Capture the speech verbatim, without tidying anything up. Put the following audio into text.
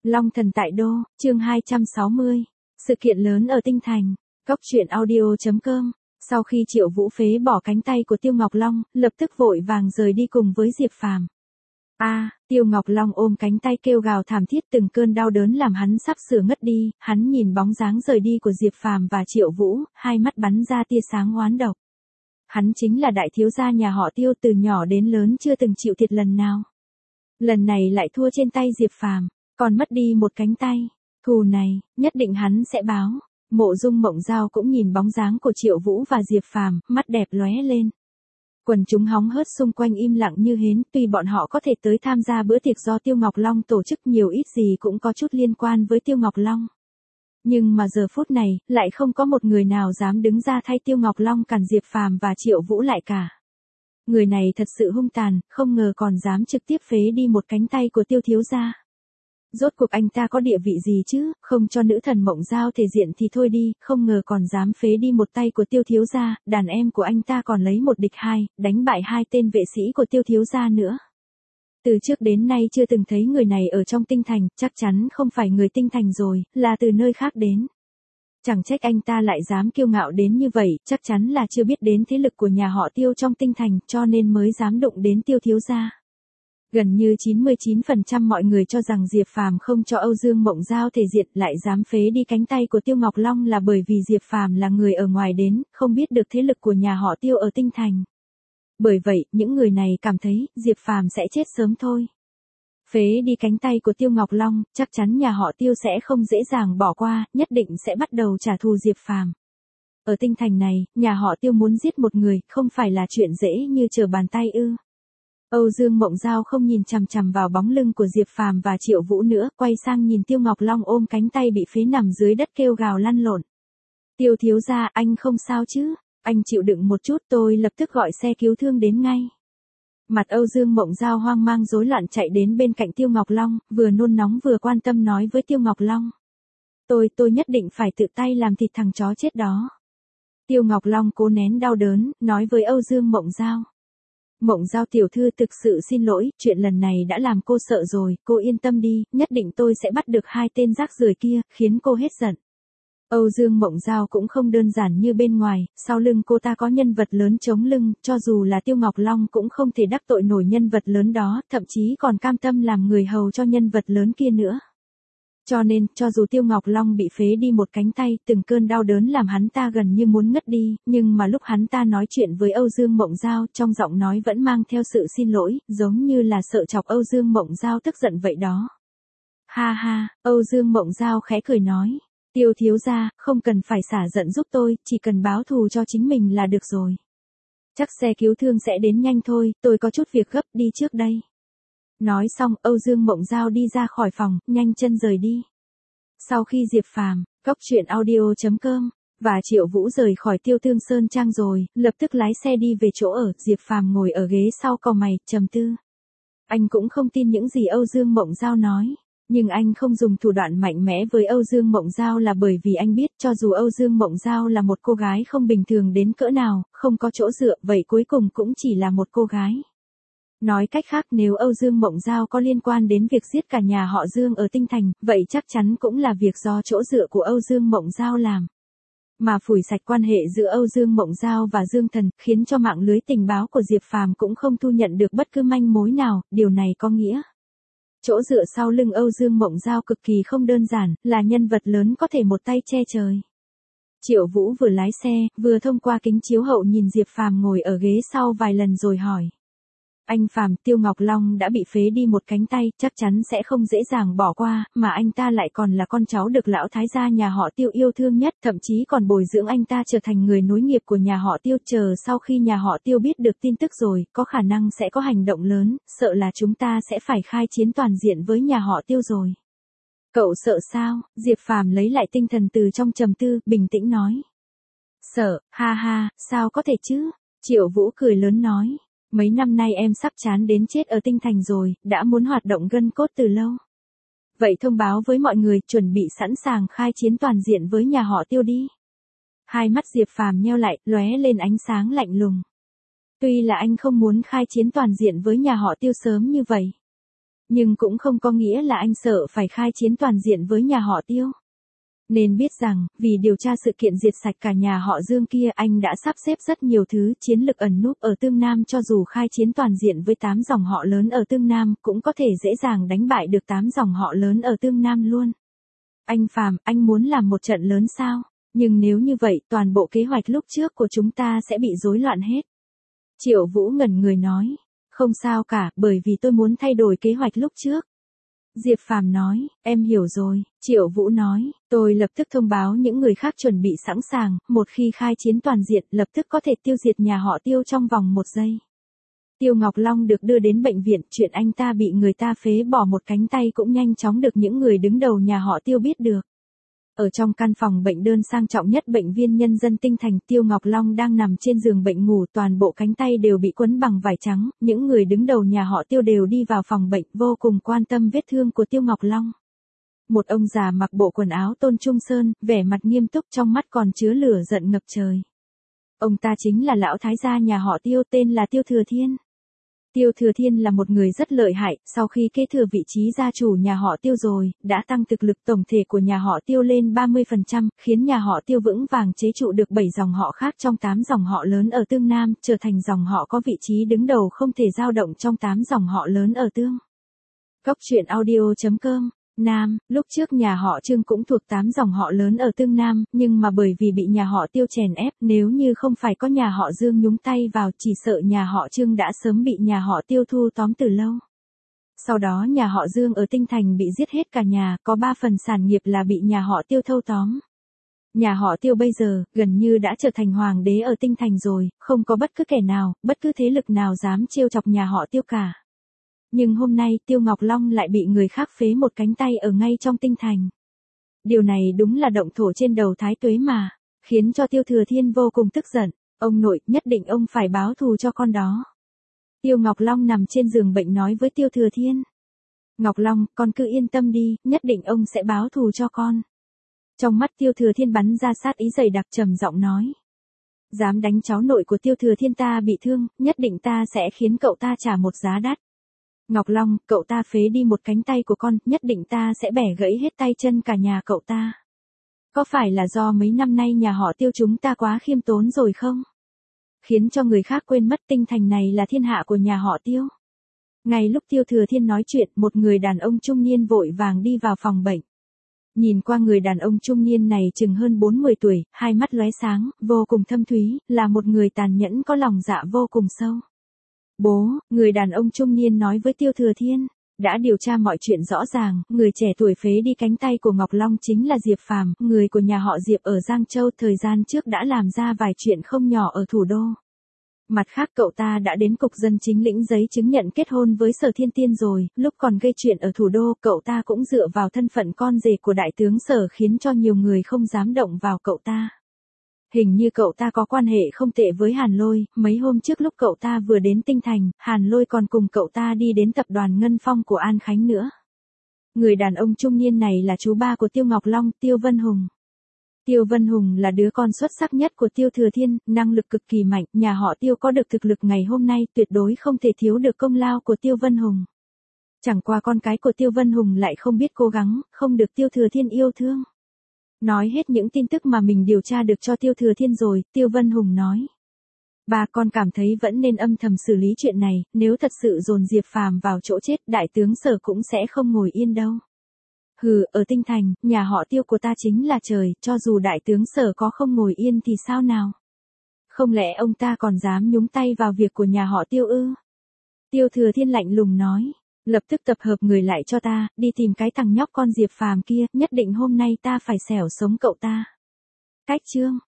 Long thần tại đô, chương hai trăm sáu mươi. Sự kiện lớn ở Tinh Thành. Cốc truyện audio chấm com. Sau khi Triệu Vũ phế bỏ cánh tay của Tiêu Ngọc Long, lập tức vội vàng rời đi cùng với Diệp Phàm. A, à, Tiêu Ngọc Long ôm cánh tay kêu gào thảm thiết, từng cơn đau đớn làm hắn sắp sửa ngất đi, hắn nhìn bóng dáng rời đi của Diệp Phàm và Triệu Vũ, hai mắt bắn ra tia sáng oán độc. Hắn chính là đại thiếu gia nhà họ Tiêu, từ nhỏ đến lớn chưa từng chịu thiệt lần nào. Lần này lại thua trên tay Diệp Phàm, còn mất đi một cánh tay. Thù này, nhất định hắn sẽ báo. Mộ Dung Mộng Giao cũng nhìn bóng dáng của Triệu Vũ và Diệp Phàm, mắt đẹp lóe lên. Quần chúng hóng hớt xung quanh im lặng như hến, tuy bọn họ có thể tới tham gia bữa tiệc do Tiêu Ngọc Long tổ chức, nhiều ít gì cũng có chút liên quan với Tiêu Ngọc Long. Nhưng mà giờ phút này, lại không có một người nào dám đứng ra thay Tiêu Ngọc Long cản Diệp Phàm và Triệu Vũ lại cả. Người này thật sự hung tàn, không ngờ còn dám trực tiếp phế đi một cánh tay của Tiêu thiếu gia. Rốt cuộc anh ta có địa vị gì chứ, không cho nữ thần Mộng Giao thể diện thì thôi đi, không ngờ còn dám phế đi một tay của Tiêu thiếu gia, đàn em của anh ta còn lấy một địch hai, đánh bại hai tên vệ sĩ của Tiêu thiếu gia nữa. Từ trước đến nay chưa từng thấy người này ở trong Tinh Thành, chắc chắn không phải người Tinh Thành rồi, là từ nơi khác đến. Chẳng trách anh ta lại dám kiêu ngạo đến như vậy, chắc chắn là chưa biết đến thế lực của nhà họ Tiêu trong Tinh Thành, cho nên mới dám đụng đến Tiêu thiếu gia. Gần như chín mươi chín phần trăm mọi người cho rằng Diệp Phàm không cho Âu Dương Mộng Giao thể diện, lại dám phế đi cánh tay của Tiêu Ngọc Long là bởi vì Diệp Phàm là người ở ngoài đến, không biết được thế lực của nhà họ Tiêu ở Tinh Thành. Bởi vậy, những người này cảm thấy Diệp Phàm sẽ chết sớm thôi. Phế đi cánh tay của Tiêu Ngọc Long, chắc chắn nhà họ Tiêu sẽ không dễ dàng bỏ qua, nhất định sẽ bắt đầu trả thù Diệp Phàm. Ở Tinh Thành này, nhà họ Tiêu muốn giết một người, không phải là chuyện dễ như trở bàn tay ư? Âu Dương Mộng Giao không nhìn chằm chằm vào bóng lưng của Diệp Phàm và Triệu Vũ nữa, quay sang nhìn Tiêu Ngọc Long ôm cánh tay bị phế nằm dưới đất kêu gào lăn lộn. Tiêu thiếu gia, anh không sao chứ? Anh chịu đựng một chút, tôi lập tức gọi xe cứu thương đến ngay. Mặt Âu Dương Mộng Giao hoang mang rối loạn chạy đến bên cạnh Tiêu Ngọc Long, vừa nôn nóng vừa quan tâm nói với Tiêu Ngọc Long. Tôi, tôi nhất định phải tự tay làm thịt thằng chó chết đó. Tiêu Ngọc Long cố nén đau đớn, nói với Âu Dương Mộng Giao. Mộng Giao tiểu thư, thực sự xin lỗi, chuyện lần này đã làm cô sợ rồi, cô yên tâm đi, nhất định tôi sẽ bắt được hai tên rác rưởi kia, khiến cô hết giận. Âu Dương Mộng Giao cũng không đơn giản như bên ngoài, sau lưng cô ta có nhân vật lớn chống lưng, cho dù là Tiêu Ngọc Long cũng không thể đắc tội nổi nhân vật lớn đó, thậm chí còn cam tâm làm người hầu cho nhân vật lớn kia nữa. Cho nên, cho dù Tiêu Ngọc Long bị phế đi một cánh tay, từng cơn đau đớn làm hắn ta gần như muốn ngất đi, nhưng mà lúc hắn ta nói chuyện với Âu Dương Mộng Giao, trong giọng nói vẫn mang theo sự xin lỗi, giống như là sợ chọc Âu Dương Mộng Giao tức giận vậy đó. Ha ha, Âu Dương Mộng Giao khẽ cười nói. Tiêu thiếu gia, không cần phải xả giận giúp tôi, chỉ cần báo thù cho chính mình là được rồi. Chắc xe cứu thương sẽ đến nhanh thôi, tôi có chút việc gấp, đi trước đây. Nói xong, Âu Dương Mộng Giao đi ra khỏi phòng, nhanh chân rời đi. Sau khi Diệp Phàm, Cốc truyện audio chấm com và Triệu Vũ rời khỏi Tiêu Thương Sơn Trang rồi, lập tức lái xe đi về chỗ ở, Diệp Phàm ngồi ở ghế sau cau mày, trầm tư. Anh cũng không tin những gì Âu Dương Mộng Giao nói. Nhưng anh không dùng thủ đoạn mạnh mẽ với Âu Dương Mộng Giao là bởi vì anh biết cho dù Âu Dương Mộng Giao là một cô gái không bình thường đến cỡ nào, không có chỗ dựa, vậy cuối cùng cũng chỉ là một cô gái. Nói cách khác, nếu Âu Dương Mộng Giao có liên quan đến việc giết cả nhà họ Dương ở Tinh Thành, vậy chắc chắn cũng là việc do chỗ dựa của Âu Dương Mộng Giao làm. Mà phủi sạch quan hệ giữa Âu Dương Mộng Giao và Dương Thần, khiến cho mạng lưới tình báo của Diệp Phàm cũng không thu nhận được bất cứ manh mối nào, điều này có nghĩa chỗ dựa sau lưng Âu Dương Mộng Giao cực kỳ không đơn giản, là nhân vật lớn có thể một tay che trời. Triệu Vũ vừa lái xe, vừa thông qua kính chiếu hậu nhìn Diệp Phàm ngồi ở ghế sau vài lần rồi hỏi. Anh Phàm, Tiêu Ngọc Long đã bị phế đi một cánh tay, chắc chắn sẽ không dễ dàng bỏ qua, mà anh ta lại còn là con cháu được lão thái gia nhà họ Tiêu yêu thương nhất, thậm chí còn bồi dưỡng anh ta trở thành người nối nghiệp của nhà họ Tiêu, chờ sau khi nhà họ Tiêu biết được tin tức rồi, có khả năng sẽ có hành động lớn, sợ là chúng ta sẽ phải khai chiến toàn diện với nhà họ Tiêu rồi. Cậu sợ sao? Diệp Phàm lấy lại tinh thần từ trong trầm tư, bình tĩnh nói. Sợ, ha ha, sao có thể chứ? Triệu Vũ cười lớn nói. Mấy năm nay em sắp chán đến chết ở Tinh Thành rồi, đã muốn hoạt động gân cốt từ lâu. Vậy thông báo với mọi người, chuẩn bị sẵn sàng khai chiến toàn diện với nhà họ Tiêu đi. Hai mắt Diệp Phàm nheo lại, lóe lên ánh sáng lạnh lùng. Tuy là anh không muốn khai chiến toàn diện với nhà họ Tiêu sớm như vậy. nhưng cũng không có nghĩa là anh sợ phải khai chiến toàn diện với nhà họ Tiêu. Nên biết rằng, vì điều tra sự kiện diệt sạch cả nhà họ Dương kia, anh đã sắp xếp rất nhiều thứ chiến lực ẩn núp ở Tương Nam, cho dù khai chiến toàn diện với tám dòng họ lớn ở Tương Nam, cũng có thể dễ dàng đánh bại được tám dòng họ lớn ở Tương Nam luôn. Anh Phàm, anh muốn làm một trận lớn sao? Nhưng nếu như vậy, toàn bộ kế hoạch lúc trước của chúng ta sẽ bị rối loạn hết. Triệu Vũ ngẩn người nói, không sao cả, bởi vì tôi muốn thay đổi kế hoạch lúc trước. Diệp Phàm nói, em hiểu rồi. Triệu Vũ nói, tôi lập tức thông báo những người khác chuẩn bị sẵn sàng, một khi khai chiến toàn diện, lập tức có thể tiêu diệt nhà họ Tiêu trong vòng một giây. Tiêu Ngọc Long được đưa đến bệnh viện, chuyện anh ta bị người ta phế bỏ một cánh tay cũng nhanh chóng được những người đứng đầu nhà họ Tiêu biết được. Ở trong căn phòng bệnh đơn sang trọng nhất bệnh viện Nhân dân Tinh Thành, Tiêu Ngọc Long đang nằm trên giường bệnh ngủ, toàn bộ cánh tay đều bị quấn bằng vải trắng, những người đứng đầu nhà họ Tiêu đều đi vào phòng bệnh, vô cùng quan tâm vết thương của Tiêu Ngọc Long. Một ông già mặc bộ quần áo tôn trung sơn, vẻ mặt nghiêm túc, trong mắt còn chứa lửa giận ngập trời. Ông ta chính là lão thái gia nhà họ Tiêu, tên là Tiêu Thừa Thiên. Tiêu Thừa Thiên là một người rất lợi hại, sau khi kế thừa vị trí gia chủ nhà họ Tiêu rồi, đã tăng thực lực tổng thể của nhà họ Tiêu lên ba mươi phần trăm, khiến nhà họ Tiêu vững vàng chế trụ được bảy dòng họ khác trong tám dòng họ lớn ở Tương Nam, trở thành dòng họ có vị trí đứng đầu không thể dao động trong tám dòng họ lớn ở Tương. Cốc truyện audio chấm com Nam, lúc trước nhà họ Trương cũng thuộc tám dòng họ lớn ở Tương Nam, nhưng mà bởi vì bị nhà họ Tiêu chèn ép, nếu như không phải có nhà họ Dương nhúng tay vào, chỉ sợ nhà họ Trương đã sớm bị nhà họ Tiêu thu tóm từ lâu. Sau đó nhà họ Dương ở Tinh Thành bị giết hết cả nhà, có ba phần sản nghiệp là bị nhà họ Tiêu thâu tóm. Nhà họ Tiêu bây giờ, gần như đã trở thành hoàng đế ở Tinh Thành rồi, không có bất cứ kẻ nào, bất cứ thế lực nào dám trêu chọc nhà họ Tiêu cả. Nhưng hôm nay Tiêu Ngọc Long lại bị người khác phế một cánh tay ở ngay trong Tinh Thành. Điều này đúng là động thổ trên đầu Thái Tuế mà, khiến cho Tiêu Thừa Thiên vô cùng tức giận. Ông nội, nhất định ông phải báo thù cho con đó. Tiêu Ngọc Long nằm trên giường bệnh nói với Tiêu Thừa Thiên. Ngọc Long, con cứ yên tâm đi, nhất định ông sẽ báo thù cho con. Trong mắt Tiêu Thừa Thiên bắn ra sát ý dày đặc, trầm giọng nói. Dám đánh cháu nội của Tiêu Thừa Thiên ta bị thương, nhất định ta sẽ khiến cậu ta trả một giá đắt. Ngọc Long, cậu ta phế đi một cánh tay của con, nhất định ta sẽ bẻ gãy hết tay chân cả nhà cậu ta. Có phải là do mấy năm nay nhà họ Tiêu chúng ta quá khiêm tốn rồi không? Khiến cho người khác quên mất Tinh Thành này là thiên hạ của nhà họ Tiêu. Ngay lúc Tiêu Thừa Thiên nói chuyện, một người đàn ông trung niên vội vàng đi vào phòng bệnh. Nhìn qua người đàn ông trung niên này chừng hơn bốn mươi tuổi, hai mắt lóe sáng, vô cùng thâm thúy, là một người tàn nhẫn có lòng dạ vô cùng sâu. Bố, người đàn ông trung niên nói với Tiêu Thừa Thiên, đã điều tra mọi chuyện rõ ràng, người trẻ tuổi phế đi cánh tay của Ngọc Long chính là Diệp Phàm, người của nhà họ Diệp ở Giang Châu, thời gian trước đã làm ra vài chuyện không nhỏ ở thủ đô. Mặt khác cậu ta đã đến cục dân chính lĩnh giấy chứng nhận kết hôn với Sở Thiên Tiên rồi, lúc còn gây chuyện ở thủ đô, cậu ta cũng dựa vào thân phận con rể của đại tướng Sở khiến cho nhiều người không dám động vào cậu ta. Hình như cậu ta có quan hệ không tệ với Hàn Lôi, mấy hôm trước lúc cậu ta vừa đến Tinh Thành, Hàn Lôi còn cùng cậu ta đi đến tập đoàn Ngân Phong của An Khánh nữa. Người đàn ông trung niên này là chú ba của Tiêu Ngọc Long, Tiêu Vân Hùng. Tiêu Vân Hùng là đứa con xuất sắc nhất của Tiêu Thừa Thiên, năng lực cực kỳ mạnh, nhà họ Tiêu có được thực lực ngày hôm nay tuyệt đối không thể thiếu được công lao của Tiêu Vân Hùng. Chẳng qua con cái của Tiêu Vân Hùng lại không biết cố gắng, không được Tiêu Thừa Thiên yêu thương. Nói hết những tin tức mà mình điều tra được cho Tiêu Thừa Thiên rồi, Tiêu Vân Hùng nói. Bà con cảm thấy vẫn nên âm thầm xử lý chuyện này, nếu thật sự dồn Diệp Phàm vào chỗ chết, đại tướng Sở cũng sẽ không ngồi yên đâu. Hừ, ở Tinh Thành, nhà họ Tiêu của ta chính là trời, cho dù đại tướng Sở có không ngồi yên thì sao nào? Không lẽ ông ta còn dám nhúng tay vào việc của nhà họ Tiêu ư? Tiêu Thừa Thiên lạnh lùng nói. Lập tức tập hợp người lại cho ta, đi tìm cái thằng nhóc con Diệp Phàm kia, nhất định hôm nay ta phải xẻo sống cậu ta. Cách chương